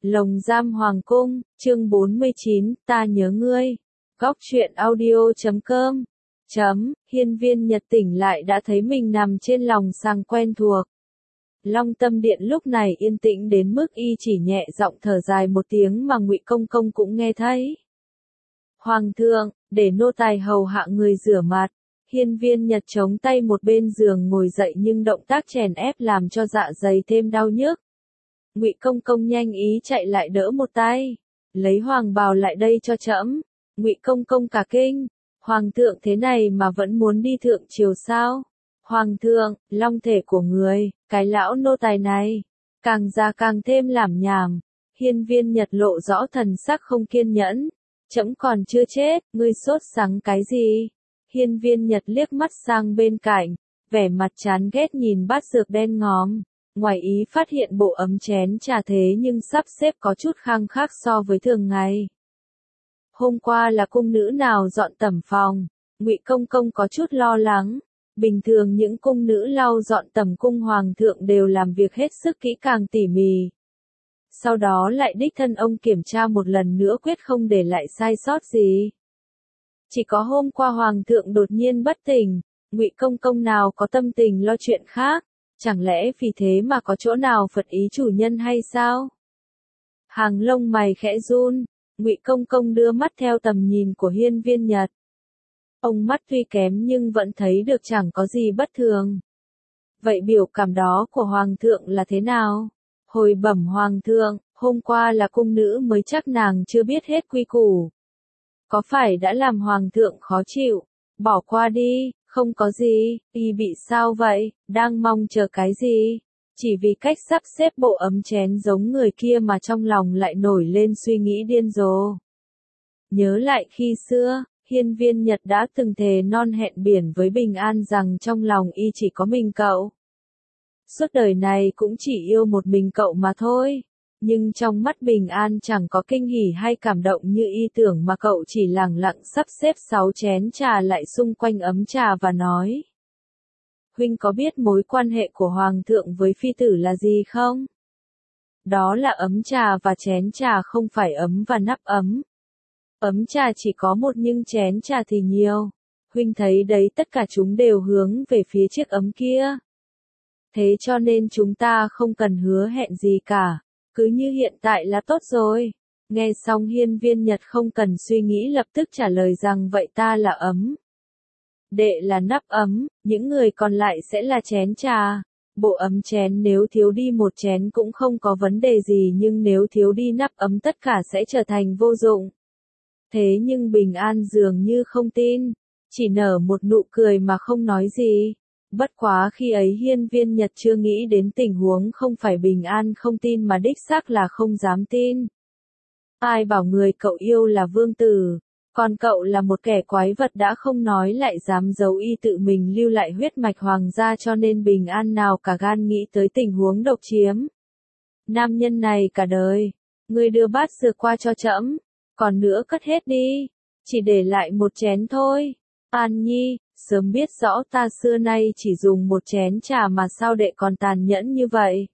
Lồng giam hoàng cung, chương 49, ta nhớ ngươi. Góc truyện audio.com. Hiên Viên Nhật tỉnh lại đã thấy mình nằm trên lòng sàng quen thuộc. Long Tâm Điện lúc này yên tĩnh đến mức y chỉ nhẹ giọng thở dài một tiếng mà Ngụy Công Công cũng nghe thấy. Hoàng thượng, để nô tài hầu hạ người rửa mặt. Hiên Viên Nhật chống tay một bên giường ngồi dậy nhưng động tác chèn ép làm cho dạ dày thêm đau nhức. Ngụy Công Công nhanh ý chạy lại đỡ một tay, lấy hoàng bào lại đây cho trẫm. Ngụy Công Công cả kinh, hoàng thượng thế này mà vẫn muốn đi thượng triều sao? Hoàng thượng, long thể của người, cái lão nô tài này, càng già càng thêm lảm nhảm. Hiên Viên Nhật lộ rõ thần sắc không kiên nhẫn. Trẫm còn chưa chết, ngươi sốt sắng cái gì? Hiên Viên Nhật liếc mắt sang bên cạnh, vẻ mặt chán ghét nhìn bát dược đen ngòm. Ngoài ý phát hiện bộ ấm chén trà thế nhưng sắp xếp có chút khang khác so với thường ngày. Hôm qua là cung nữ nào dọn tẩm phòng? Ngụy Công Công có chút lo lắng. Bình thường những cung nữ lau dọn tẩm cung hoàng thượng đều làm việc hết sức kỹ càng tỉ mỉ. Sau đó lại đích thân ông kiểm tra một lần nữa quyết không để lại sai sót gì. Chỉ có hôm qua hoàng thượng đột nhiên bất tỉnh, Ngụy Công Công nào có tâm tình lo chuyện khác, chẳng lẽ vì thế mà có chỗ nào phật ý chủ nhân hay sao? Hàng lông mày khẽ run, Ngụy Công Công đưa mắt theo tầm nhìn của Hiên Viên Nhật. Ông mắt tuy kém nhưng vẫn thấy được chẳng có gì bất thường. Vậy biểu cảm đó của hoàng thượng là thế nào? Hồi bẩm hoàng thượng, hôm qua là cung nữ mới chắc nàng chưa biết hết quy củ. Có phải đã làm hoàng thượng khó chịu? Bỏ qua đi, không có gì, y bị sao vậy, đang mong chờ cái gì? Chỉ vì cách sắp xếp bộ ấm chén giống người kia mà trong lòng lại nổi lên suy nghĩ điên rồ. Nhớ lại khi xưa, Hiên Viên Nhật đã từng thề non hẹn biển với Bình An rằng trong lòng y chỉ có mình cậu. Suốt đời này cũng chỉ yêu một mình cậu mà thôi. Nhưng trong mắt Bình An chẳng có kinh hỉ hay cảm động như y tưởng mà cậu chỉ lẳng lặng sắp xếp 6 chén trà lại xung quanh ấm trà và nói. Huynh có biết mối quan hệ của Hoàng thượng với phi tử là gì không? Đó là ấm trà và chén trà không phải ấm và nắp ấm. Ấm trà chỉ có một nhưng chén trà thì nhiều. Huynh thấy đấy, tất cả chúng đều hướng về phía chiếc ấm kia. Thế cho nên chúng ta không cần hứa hẹn gì cả. Cứ như hiện tại là tốt rồi. Nghe xong Hiên Viên Nhật không cần suy nghĩ lập tức trả lời rằng vậy ta là ấm. Đệ là nắp ấm, những người còn lại sẽ là chén trà. Bộ ấm chén nếu thiếu đi một chén cũng không có vấn đề gì nhưng nếu thiếu đi nắp ấm tất cả sẽ trở thành vô dụng. Thế nhưng Bình An dường như không tin, chỉ nở một nụ cười mà không nói gì. Bất quá khi ấy Hiên Viên Nhật chưa nghĩ đến tình huống không phải Bình An không tin mà đích xác là không dám tin. Ai bảo người cậu yêu là vương tử, còn cậu là một kẻ quái vật đã không nói lại dám giấu y tự mình lưu lại huyết mạch hoàng gia cho nên Bình An nào cả gan nghĩ tới tình huống độc chiếm. Nam nhân này cả đời, người đưa bát dược qua cho trẫm, còn nữa cất hết đi, chỉ để lại một chén thôi. An Nhi, sớm biết rõ ta xưa nay chỉ dùng một chén trà mà sao đệ còn tàn nhẫn như vậy.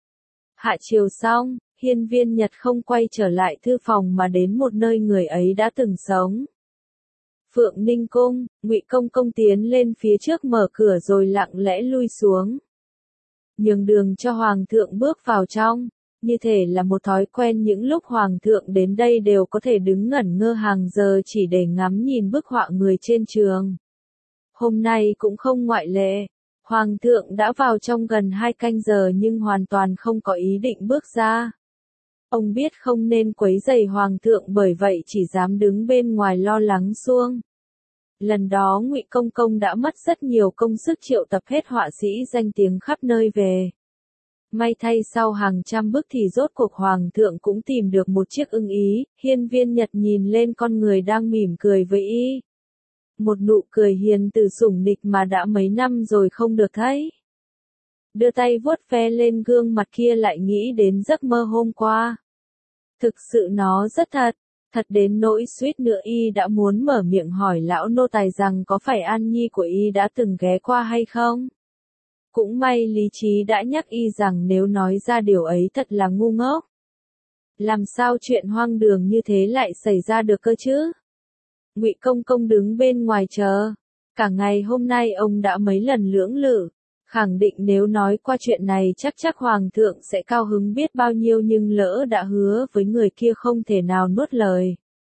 Hạ chiều xong, Hiên Viên Nhật không quay trở lại thư phòng mà đến một nơi người ấy đã từng sống. Phượng Ninh Cung, Ngụy Công Công tiến lên phía trước mở cửa rồi lặng lẽ lui xuống. Nhường đường cho Hoàng thượng bước vào trong, như thể là một thói quen những lúc Hoàng thượng đến đây đều có thể đứng ngẩn ngơ hàng giờ chỉ để ngắm nhìn bức họa người trên trường. Hôm nay cũng không ngoại lệ, Hoàng thượng đã vào trong gần 2 canh giờ nhưng hoàn toàn không có ý định bước ra. Ông biết không nên quấy rầy Hoàng thượng bởi vậy chỉ dám đứng bên ngoài lo lắng suông. Lần đó Ngụy Công Công đã mất rất nhiều công sức triệu tập hết họa sĩ danh tiếng khắp nơi về. May thay sau hàng trăm bức thì rốt cuộc Hoàng thượng cũng tìm được một chiếc ưng ý, Hiên Viên Nhật nhìn lên con người đang mỉm cười với y. Một nụ cười hiền từ sủng nịch mà đã mấy năm rồi không được thấy. Đưa tay vuốt ve lên gương mặt kia lại nghĩ đến giấc mơ hôm qua. Thực sự nó rất thật đến nỗi suýt nữa y đã muốn mở miệng hỏi lão nô tài rằng có phải An Nhi của y đã từng ghé qua hay không. Cũng may lý trí đã nhắc y rằng nếu nói ra điều ấy thật là ngu ngốc. Làm sao chuyện hoang đường như thế lại xảy ra được cơ chứ? Ngụy Công Công đứng bên ngoài chờ. Cả ngày hôm nay ông đã mấy lần lưỡng lự, khẳng định nếu nói qua chuyện này chắc Hoàng thượng sẽ cao hứng biết bao nhiêu nhưng lỡ đã hứa với người kia không thể nào nuốt lời.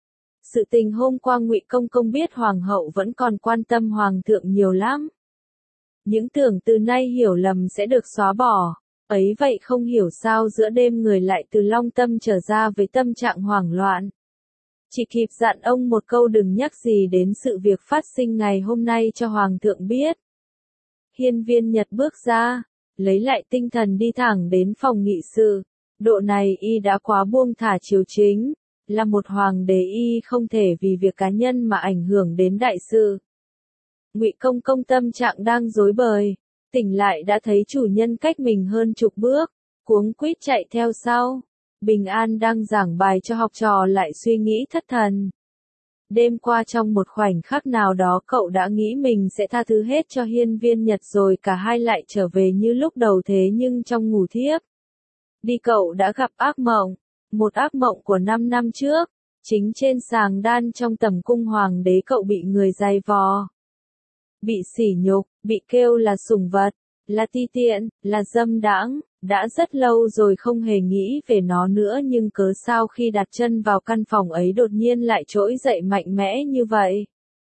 Sự tình hôm qua Ngụy Công Công biết Hoàng hậu vẫn còn quan tâm Hoàng thượng nhiều lắm. Những tưởng từ nay hiểu lầm sẽ được xóa bỏ. Ấy vậy không hiểu sao giữa đêm người lại từ Long Tâm trở ra với tâm trạng hoảng loạn. Chỉ kịp dặn ông một câu đừng nhắc gì đến sự việc phát sinh ngày hôm nay cho Hoàng thượng biết. Hiên Viên Nhật bước ra, lấy lại tinh thần đi thẳng đến phòng nghị sự. Độ này y đã quá buông thả triều chính, là một hoàng đế y không thể vì việc cá nhân mà ảnh hưởng đến đại sự. Ngụy Công Công tâm trạng đang rối bời, tỉnh lại đã thấy chủ nhân cách mình hơn chục bước, cuống quýt chạy theo sau. Bình An đang giảng bài cho học trò lại suy nghĩ thất thần. Đêm qua trong một khoảnh khắc nào đó cậu đã nghĩ mình sẽ tha thứ hết cho Hiên Viên Nhật rồi cả hai lại trở về như lúc đầu thế nhưng trong ngủ thiếp. Đi cậu đã gặp ác mộng, một ác mộng của 5 năm trước, chính trên sàng đan trong tầm cung hoàng đế cậu bị người giày vò. Bị sỉ nhục, bị kêu là sủng vật, là ti tiện, là dâm đãng, đã rất lâu rồi không hề nghĩ về nó nữa nhưng cớ sao khi đặt chân vào căn phòng ấy đột nhiên lại trỗi dậy mạnh mẽ như vậy?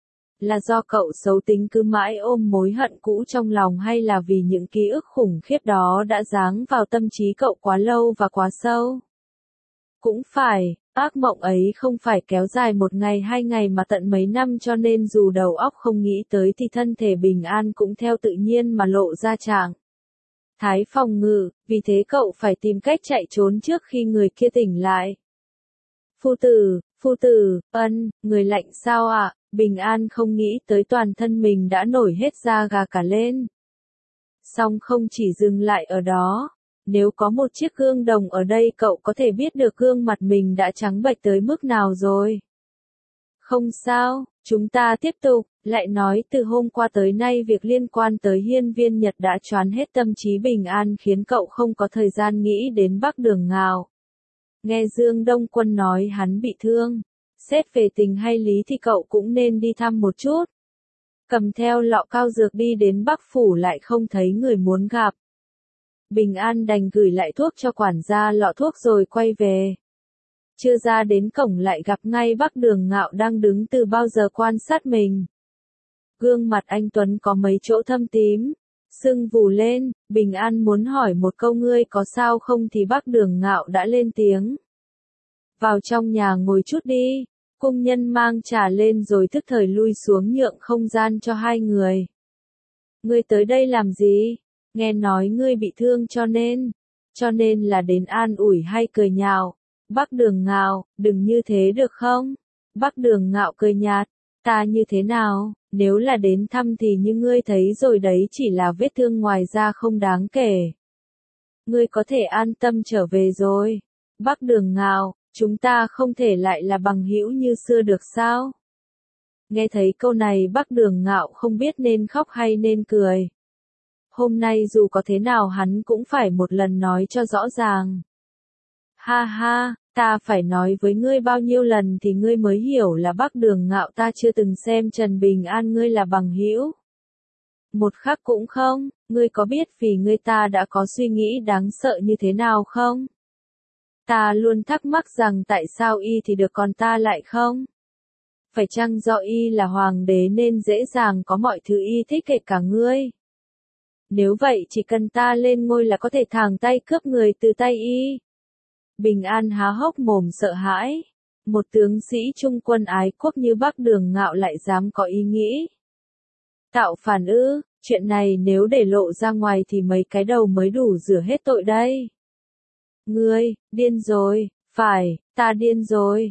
Là do cậu xấu tính cứ mãi ôm mối hận cũ trong lòng hay là vì những ký ức khủng khiếp đó đã giáng vào tâm trí cậu quá lâu và quá sâu? Cũng phải, ác mộng ấy không phải kéo dài một ngày 2 ngày mà tận mấy năm cho nên dù đầu óc không nghĩ tới thì thân thể Bình An cũng theo tự nhiên mà lộ ra trạng thái phòng ngự, vì thế cậu phải tìm cách chạy trốn trước khi người kia tỉnh lại. Phu tử, người lạnh sao ạ? Bình An không nghĩ tới toàn thân mình đã nổi hết da gà cả lên. Song không chỉ dừng lại ở đó. Nếu có một chiếc gương đồng ở đây cậu có thể biết được gương mặt mình đã trắng bệch tới mức nào rồi. Không sao, chúng ta tiếp tục, lại nói từ hôm qua tới nay việc liên quan tới Hiên Viên Nhật đã choán hết tâm trí Bình An khiến cậu không có thời gian nghĩ đến Bắc Đường Ngạo. Nghe Dương Đông Quân nói hắn bị thương, xét về tình hay lý thì cậu cũng nên đi thăm một chút. Cầm theo lọ cao dược đi đến Bắc Phủ lại không thấy người muốn gặp. Bình An đành gửi lại thuốc cho quản gia lọ thuốc rồi quay về. Chưa ra đến cổng lại gặp ngay Bắc Đường Ngạo đang đứng từ bao giờ quan sát mình. Gương mặt anh Tuấn có mấy chỗ thâm tím, sưng vù lên, Bình An muốn hỏi một câu ngươi có sao không thì Bắc Đường Ngạo đã lên tiếng. Vào trong nhà ngồi chút đi, cung nhân mang trà lên rồi thức thời lui xuống nhượng không gian cho hai người. Ngươi tới đây làm gì? Nghe nói ngươi bị thương cho nên là đến an ủi hay cười nhạo. Bắc Đường Ngạo, đừng như thế được không? Bắc Đường Ngạo cười nhạt, ta như thế nào, nếu là đến thăm thì như ngươi thấy rồi đấy chỉ là vết thương ngoài da không đáng kể. Ngươi có thể an tâm trở về rồi. Bắc Đường Ngạo, chúng ta không thể lại là bằng hữu như xưa được sao? Nghe thấy câu này Bắc Đường Ngạo không biết nên khóc hay nên cười. Hôm nay dù có thế nào hắn cũng phải một lần nói cho rõ ràng. Ha ha, ta phải nói với ngươi bao nhiêu lần thì ngươi mới hiểu là Bắc Đường Ngạo ta chưa từng xem Trần Bình An ngươi là bằng hữu. Một khắc cũng không, ngươi có biết vì ngươi ta đã có suy nghĩ đáng sợ như thế nào không? Ta luôn thắc mắc rằng tại sao y thì được còn ta lại không? Phải chăng do y là hoàng đế nên dễ dàng có mọi thứ y thích kể cả ngươi? Nếu vậy chỉ cần ta lên ngôi là có thể thẳng tay cướp người từ tay y. Bình An há hốc mồm sợ hãi. Một tướng sĩ trung quân ái quốc như Bắc Đường Ngạo lại dám có ý nghĩ. Tạo phản ư, chuyện này nếu để lộ ra ngoài thì mấy cái đầu mới đủ rửa hết tội đây. Ngươi, điên rồi, phải, ta điên rồi,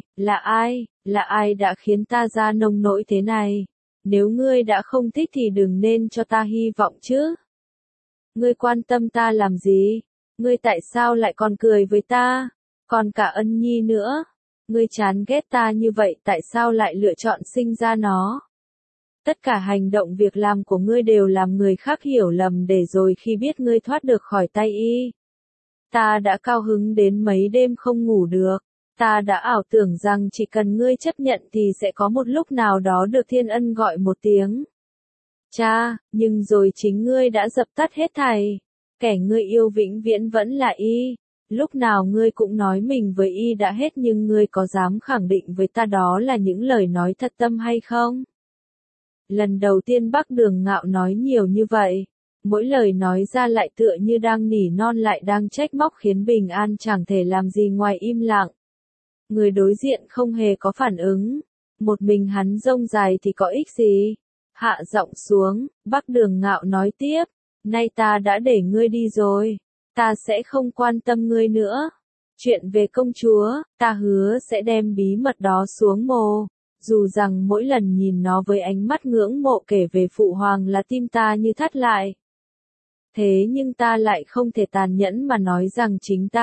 là ai đã khiến ta ra nông nỗi thế này? Nếu ngươi đã không thích thì đừng nên cho ta hy vọng chứ. Ngươi quan tâm ta làm gì? Ngươi tại sao lại còn cười với ta? Còn cả Ân Nhi nữa. Ngươi chán ghét ta như vậy tại sao lại lựa chọn sinh ra nó? Tất cả hành động việc làm của ngươi đều làm người khác hiểu lầm để rồi khi biết ngươi thoát được khỏi tay y. Ta đã cao hứng đến mấy đêm không ngủ được. Ta đã ảo tưởng rằng chỉ cần ngươi chấp nhận thì sẽ có một lúc nào đó được thiên ân gọi một tiếng. Cha, nhưng rồi chính ngươi đã dập tắt hết thảy. Kẻ ngươi yêu vĩnh viễn vẫn là y. Lúc nào ngươi cũng nói mình với y đã hết nhưng ngươi có dám khẳng định với ta đó là những lời nói thật tâm hay không? Lần đầu tiên Bắc Đường Ngạo nói nhiều như vậy. Mỗi lời nói ra lại tựa như đang nỉ non lại đang trách móc khiến Bình An chẳng thể làm gì ngoài im lặng. Người đối diện không hề có phản ứng. Một mình hắn rông dài thì có ích gì? Hạ giọng xuống, Bắc Đường Ngạo nói tiếp. Nay ta đã để ngươi đi rồi. Ta sẽ không quan tâm ngươi nữa. Chuyện về công chúa, ta hứa sẽ đem bí mật đó xuống mồ. Dù rằng mỗi lần nhìn nó với ánh mắt ngưỡng mộ kể về phụ hoàng là tim ta như thắt lại. Thế nhưng ta lại không thể tàn nhẫn mà nói rằng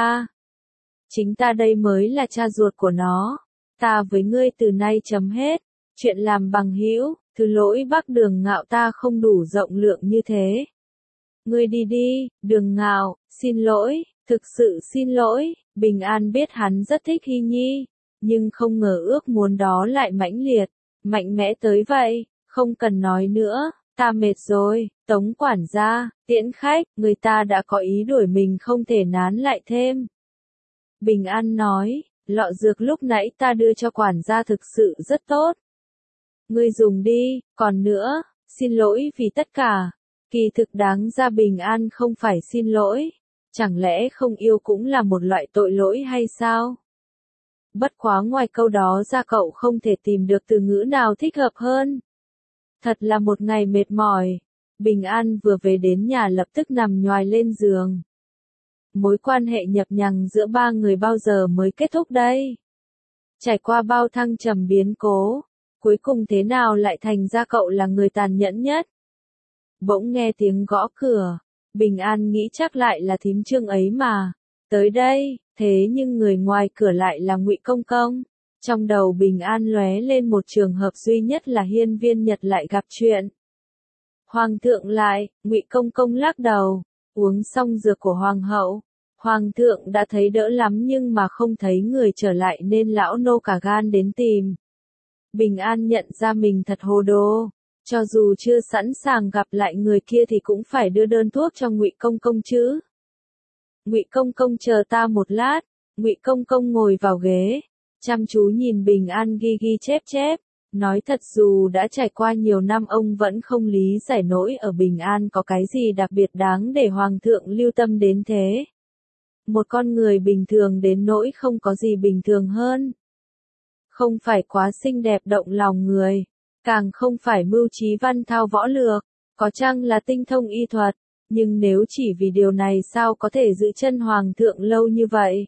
chính ta đây mới là cha ruột của nó. Ta với ngươi từ nay chấm hết. Chuyện làm bằng hữu, thứ lỗi Bắc Đường Ngạo ta không đủ rộng lượng như thế. Ngươi đi đi, Đường Ngạo, xin lỗi, thực sự xin lỗi. Bình An biết hắn rất thích Hy Nhi, nhưng không ngờ ước muốn đó lại mãnh liệt, mạnh mẽ tới vậy. Không cần nói nữa, ta mệt rồi. Tống quản gia, tiễn khách, người ta đã có ý đuổi mình không thể nán lại thêm. Bình An nói, lọ dược lúc nãy ta đưa cho quản gia thực sự rất tốt. Ngươi dùng đi, còn nữa, xin lỗi vì tất cả. Kỳ thực đáng ra Bình An không phải xin lỗi. Chẳng lẽ không yêu cũng là một loại tội lỗi hay sao? Bất quá ngoài câu đó ra cậu không thể tìm được từ ngữ nào thích hợp hơn. Thật là một ngày mệt mỏi. Bình An vừa về đến nhà lập tức nằm nhoài lên giường. Mối quan hệ nhập nhằng giữa ba người bao giờ mới kết thúc đây? Trải qua bao thăng trầm biến cố, cuối cùng thế nào lại thành ra cậu là người tàn nhẫn nhất? Bỗng nghe tiếng gõ cửa, Bình An nghĩ chắc lại là thím Trương ấy mà. Tới đây, thế nhưng người ngoài cửa lại là Ngụy Công Công. Trong đầu Bình An lóe lên một trường hợp duy nhất là Hiên Viên Nhật lại gặp chuyện. Hoàng thượng lại, Ngụy Công Công lắc đầu, uống xong dược của Hoàng hậu. Hoàng thượng đã thấy đỡ lắm nhưng mà không thấy người trở lại nên lão nô cả gan đến tìm. Bình An nhận ra mình thật hồ đồ. Cho dù chưa sẵn sàng gặp lại người kia thì cũng phải đưa đơn thuốc cho Ngụy Công Công chứ. Ngụy Công Công chờ ta một lát. Ngụy Công Công ngồi vào ghế, chăm chú nhìn Bình An ghi ghi chép chép. Nói thật dù đã trải qua nhiều năm ông vẫn không lý giải nổi ở Bình An có cái gì đặc biệt đáng để Hoàng thượng lưu tâm đến thế. Một con người bình thường đến nỗi không có gì bình thường hơn. Không phải quá xinh đẹp động lòng người, càng không phải mưu trí văn thao võ lược, có chăng là tinh thông y thuật, nhưng nếu chỉ vì điều này sao có thể giữ chân Hoàng thượng lâu như vậy?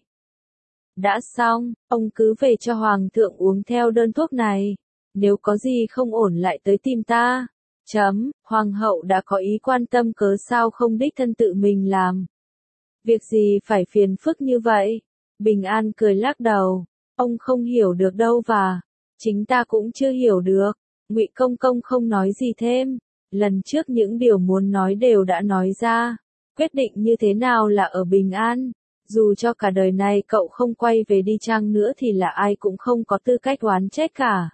Đã xong, ông cứ về cho Hoàng thượng uống theo đơn thuốc này. Nếu có gì không ổn lại tới tìm ta. Hoàng hậu đã có ý quan tâm cớ sao không đích thân tự mình làm. Việc gì phải phiền phức như vậy? Bình An cười lắc đầu. Ông không hiểu được đâu và chính ta cũng chưa hiểu được. Ngụy Công Công không nói gì thêm. Lần trước những điều muốn nói đều đã nói ra. Quyết định như thế nào là ở Bình An. Dù cho cả đời này cậu không quay về đi chăng nữa thì là ai cũng không có tư cách oán trách cả.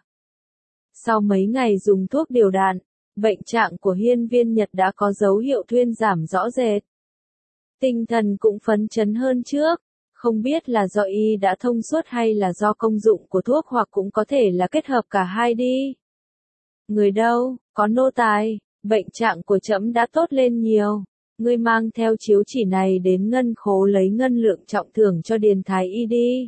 Sau mấy ngày dùng thuốc điều đạn, bệnh trạng của Hiên Viên Nhật đã có dấu hiệu thuyên giảm rõ rệt. Tinh thần cũng phấn chấn hơn trước, không biết là do y đã thông suốt hay là do công dụng của thuốc hoặc cũng có thể là kết hợp cả hai đi. Người đâu, có nô tài, bệnh trạng của trẫm đã tốt lên nhiều. Ngươi mang theo chiếu chỉ này đến ngân khố lấy ngân lượng trọng thưởng cho Điền Thái Y đi.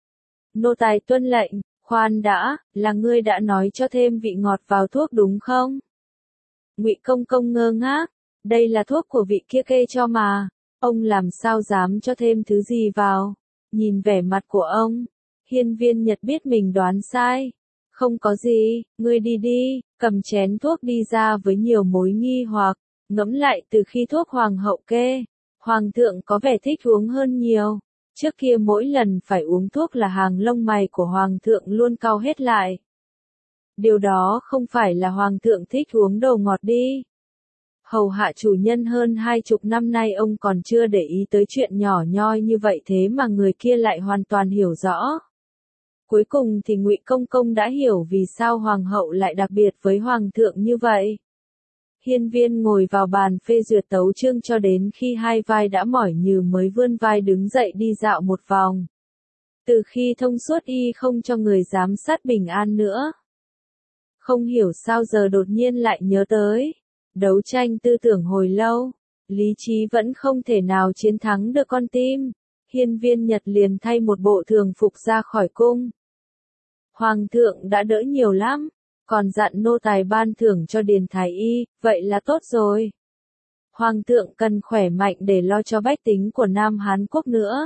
Nô tài tuân lệnh. Khoan đã, là ngươi đã nói cho thêm vị ngọt vào thuốc đúng không? Ngụy Công Công ngơ ngác, đây là thuốc của vị kia kê cho mà, ông làm sao dám cho thêm thứ gì vào? Nhìn vẻ mặt của ông, Hiên Viên Nhật biết mình đoán sai. Không có gì, ngươi đi đi, cầm chén thuốc đi ra với nhiều mối nghi hoặc, ngẫm lại từ khi thuốc Hoàng hậu kê, Hoàng thượng có vẻ thích uống hơn nhiều. Trước kia mỗi lần phải uống thuốc là hàng lông mày của Hoàng thượng luôn cau hết lại. Điều đó không phải là Hoàng thượng thích uống đồ ngọt đi. Hầu hạ chủ nhân hơn 20 năm nay ông còn chưa để ý tới chuyện nhỏ nhoi như vậy thế mà người kia lại hoàn toàn hiểu rõ. Cuối cùng thì Ngụy Công Công đã hiểu vì sao hoàng hậu lại đặc biệt với hoàng thượng như vậy. Hiên Viên ngồi vào bàn phê duyệt tấu chương cho đến khi hai vai đã mỏi nhừ mới vươn vai đứng dậy đi dạo một vòng. Từ khi thông suốt y không cho người giám sát Bình An nữa. Không hiểu sao giờ đột nhiên lại nhớ tới. Đấu tranh tư tưởng hồi lâu, lý trí vẫn không thể nào chiến thắng được con tim. Hiên Viên Nhật liền thay một bộ thường phục ra khỏi cung. Hoàng thượng đã đỡ nhiều lắm, còn dặn nô tài ban thưởng cho Điền Thái Y, vậy là tốt rồi. Hoàng thượng cần khỏe mạnh để lo cho bách tính của Nam Hán Quốc nữa.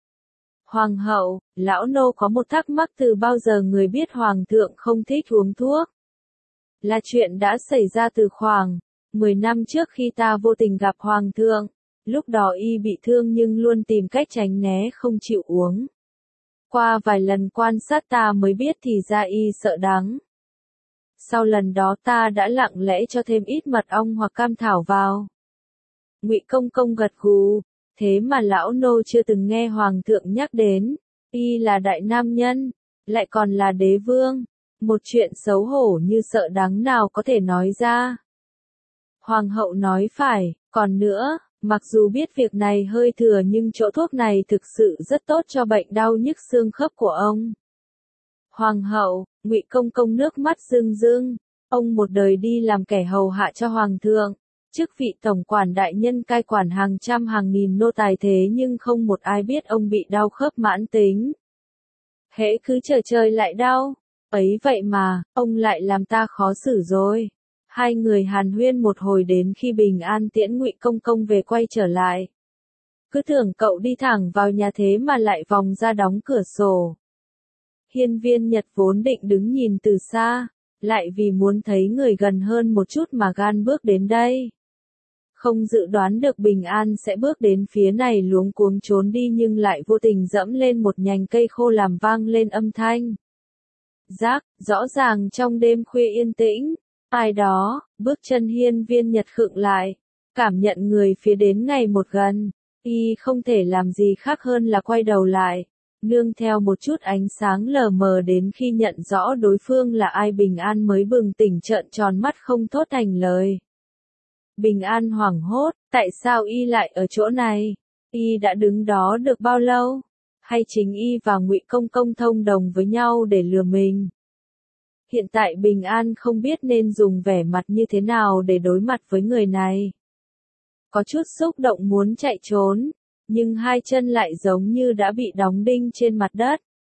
Hoàng hậu, lão nô có một thắc mắc từ bao giờ người biết hoàng thượng không thích uống thuốc? Là chuyện đã xảy ra từ khoảng 10 năm trước khi ta vô tình gặp hoàng thượng. Lúc đó y bị thương nhưng luôn tìm cách tránh né không chịu uống. Qua vài lần quan sát ta mới biết thì ra y sợ đắng. Sau lần đó ta đã lặng lẽ cho thêm ít mật ong hoặc cam thảo vào. Ngụy Công Công gật gù, thế mà lão nô chưa từng nghe hoàng thượng nhắc đến. Y là đại nam nhân, lại còn là đế vương. Một chuyện xấu hổ như sợ đắng nào có thể nói ra. Hoàng hậu nói phải, còn nữa, mặc dù biết việc này hơi thừa nhưng chỗ thuốc này thực sự rất tốt cho bệnh đau nhức xương khớp của ông. Hoàng hậu, Ngụy Công Công nước mắt rưng rưng, ông một đời đi làm kẻ hầu hạ cho hoàng thượng, chức vị tổng quản đại nhân cai quản hàng trăm hàng nghìn nô tài thế nhưng không một ai biết ông bị đau khớp mãn tính. Hễ cứ chờ trời lại đau, ấy vậy mà, ông lại làm ta khó xử rồi. Hai người hàn huyên một hồi đến khi Bình An tiễn Ngụy Công Công về quay trở lại. Cứ tưởng cậu đi thẳng vào nhà thế mà lại vòng ra đóng cửa sổ. Hiên Viên Nhật vốn định đứng nhìn từ xa, lại vì muốn thấy người gần hơn một chút mà gan bước đến đây. Không dự đoán được Bình An sẽ bước đến phía này luống cuống trốn đi nhưng lại vô tình dẫm lên một nhành cây khô làm vang lên âm thanh. Rác, rõ ràng trong đêm khuya yên tĩnh, ai đó, bước chân Hiên Viên Nhật khựng lại, cảm nhận người phía đến ngày một gần, y không thể làm gì khác hơn là quay đầu lại, nương theo một chút ánh sáng lờ mờ đến khi nhận rõ đối phương là ai Bình An mới bừng tỉnh trợn tròn mắt không thốt thành lời. Bình An hoảng hốt, tại sao y lại ở chỗ này? Y đã đứng đó được bao lâu? Hay chính y và Ngụy Công Công thông đồng với nhau để lừa mình? Hiện tại Bình An không biết nên dùng vẻ mặt như thế nào để đối mặt với người này. Có chút xúc động muốn chạy trốn, nhưng hai chân lại giống như đã bị đóng đinh trên mặt đất.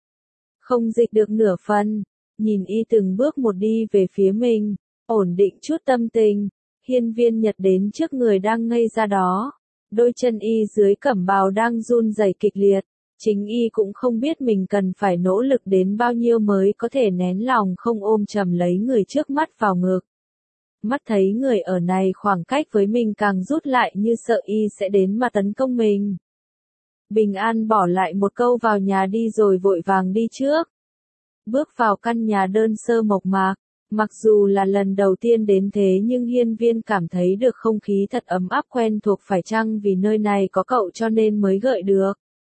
Không dịch được nửa phần, nhìn y từng bước một đi về phía mình, ổn định chút tâm tình, Hiên Viên Nhật đến trước người đang ngây ra đó. Đôi chân y dưới cẩm bào đang run rẩy kịch liệt. Chính y cũng không biết mình cần phải nỗ lực đến bao nhiêu mới có thể nén lòng không ôm chầm lấy người trước mắt vào ngực. Mắt thấy người ở này khoảng cách với mình càng rút lại như sợ y sẽ đến mà tấn công mình. Bình An bỏ lại một câu vào nhà đi rồi vội vàng đi trước. Bước vào căn nhà đơn sơ mộc mạc, mặc dù là lần đầu tiên đến thế nhưng Hiên Viên cảm thấy được không khí thật ấm áp quen thuộc phải chăng vì nơi này có cậu cho nên mới gợi được.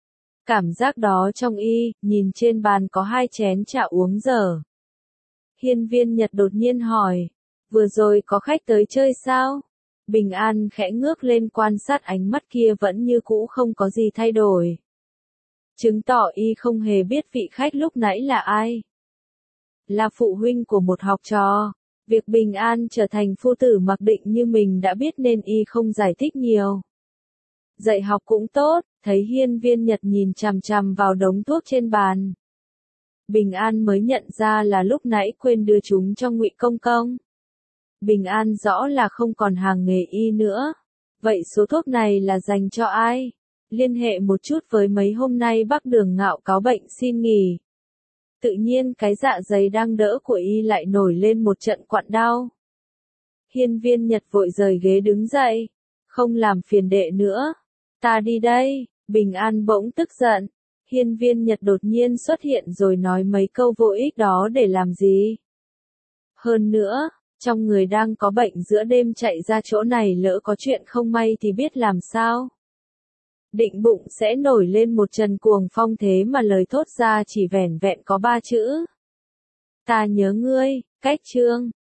Cảm giác đó trong y, nhìn trên bàn có 2 chén trà uống dở. Hiên Viên Nhật đột nhiên hỏi, vừa rồi có khách tới chơi sao? Bình An khẽ ngước lên quan sát ánh mắt kia vẫn như cũ không có gì thay đổi. Chứng tỏ y không hề biết vị khách lúc nãy là ai. Là phụ huynh của một học trò. Việc Bình An trở thành phu tử mặc định như mình đã biết nên y không giải thích nhiều. Dạy học cũng tốt, thấy Hiên Viên Nhật nhìn chằm chằm vào đống thuốc trên bàn. Bình An mới nhận ra là lúc nãy quên đưa chúng cho Ngụy Công Công. Bình An rõ là không còn hàng nghề y nữa. Vậy số thuốc này là dành cho ai? Liên hệ một chút với mấy hôm nay bác Đường Ngạo cáo bệnh xin nghỉ. Tự nhiên cái dạ dày đang đỡ của y lại nổi lên một trận quặn đau. Hiên Viên Nhật vội rời ghế đứng dậy. Không làm phiền đệ nữa. Ta đi đây. Bình An bỗng tức giận. Hiên Viên Nhật đột nhiên xuất hiện rồi nói mấy câu vô ích đó để làm gì? Hơn nữa, trong người đang có bệnh giữa đêm chạy ra chỗ này lỡ có chuyện không may thì biết làm sao. Định bụng sẽ nổi lên một trận cuồng phong thế mà lời thốt ra chỉ vẻn vẹn có 3 chữ. Ta nhớ ngươi, cách chương.